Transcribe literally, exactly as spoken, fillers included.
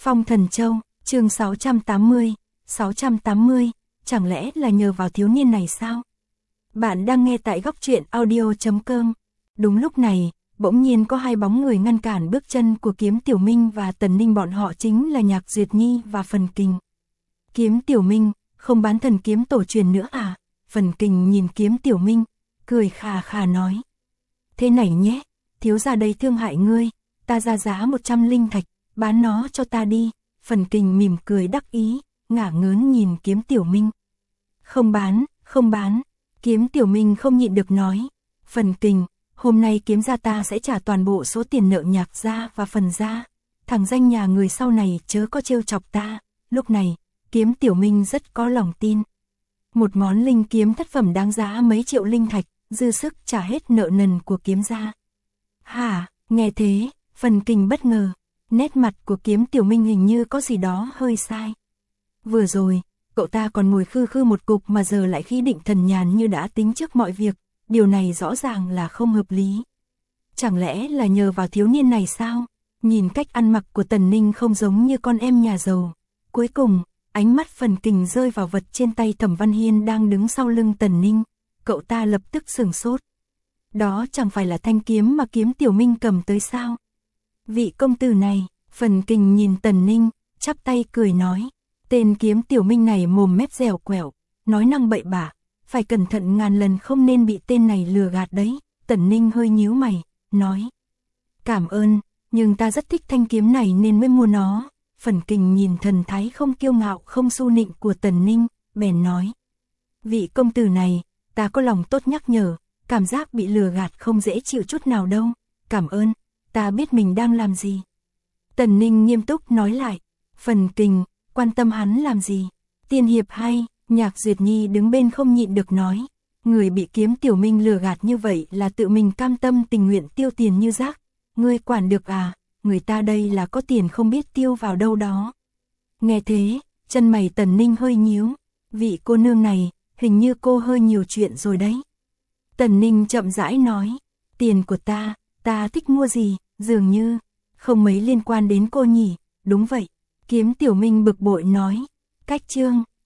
Phong Thần Châu, chương sáu trăm tám mươi, sáu trăm tám mươi, chẳng lẽ là nhờ vào thiếu niên này sao? Bạn đang nghe tại góc truyện audio chấm com. Đúng lúc này, bỗng nhiên có hai bóng người ngăn cản bước chân của Kiếm Tiểu Minh và Tần Ninh, bọn họ chính là Nhạc Duyệt Nhi và Phần Kình. Kiếm Tiểu Minh, không bán thần kiếm tổ truyền nữa à? Phần Kình nhìn Kiếm Tiểu Minh, cười khà khà nói. Thế này nhé, thiếu gia đây thương hại ngươi, ta ra giá một trăm linh thạch, bán nó cho ta đi. Phần Kình mỉm cười đắc ý, ngả ngớn nhìn Kiếm Tiểu Minh. Không bán, không bán. Kiếm Tiểu Minh không nhịn được nói. Phần Kình, hôm nay Kiếm gia ta sẽ trả toàn bộ số tiền nợ Nhạc gia và Phần gia. Thằng danh nhà người sau này chớ có trêu chọc ta. Lúc này, Kiếm Tiểu Minh rất có lòng tin. Một món linh kiếm thất phẩm đáng giá mấy triệu linh thạch, dư sức trả hết nợ nần của Kiếm gia. Hả, nghe thế, Phần Kình bất ngờ. Nét mặt của Kiếm Tiểu Minh hình như có gì đó hơi sai. Vừa rồi, cậu ta còn ngồi khư khư một cục mà giờ lại khí định thần nhàn như đã tính trước mọi việc. Điều này rõ ràng là không hợp lý. Chẳng lẽ là nhờ vào thiếu niên này sao? Nhìn cách ăn mặc của Tần Ninh không giống như con em nhà giàu. Cuối cùng, ánh mắt Phần Kình rơi vào vật trên tay Thẩm Văn Hiên đang đứng sau lưng Tần Ninh. Cậu ta lập tức sửng sốt. Đó chẳng phải là thanh kiếm mà Kiếm Tiểu Minh cầm tới sao? Vị công tử này, Phần Kình nhìn Tần Ninh, chắp tay cười nói. Tên Kiếm Tiểu Minh này mồm mép dẻo quẹo, nói năng bậy bạ, phải cẩn thận ngàn lần không nên bị tên này lừa gạt đấy. Tần Ninh hơi nhíu mày, nói. Cảm ơn, nhưng ta rất thích thanh kiếm này nên mới mua nó. Phần Kình nhìn thần thái không kiêu ngạo không su nịnh của Tần Ninh, bèn nói. Vị công tử này, ta có lòng tốt nhắc nhở, cảm giác bị lừa gạt không dễ chịu chút nào đâu. Cảm ơn, ta biết mình đang làm gì. Tần Ninh nghiêm túc nói lại. Phần Kình, quan tâm hắn làm gì? Tiên hiệp hay? Nhạc Duyệt Nhi đứng bên không nhịn được nói. Người bị Kiếm Tiểu Minh lừa gạt như vậy là tự mình cam tâm tình nguyện tiêu tiền như rác. Ngươi quản được à? Người ta đây là có tiền không biết tiêu vào đâu đó. Nghe thế, chân mày Tần Ninh hơi nhíu. Vị cô nương này, hình như cô hơi nhiều chuyện rồi đấy. Tần Ninh chậm rãi nói. Tiền của ta, ta thích mua gì, dường như không mấy liên quan đến cô nhỉ. Đúng vậy. Kiếm Tiểu Minh bực bội nói. Cách chương.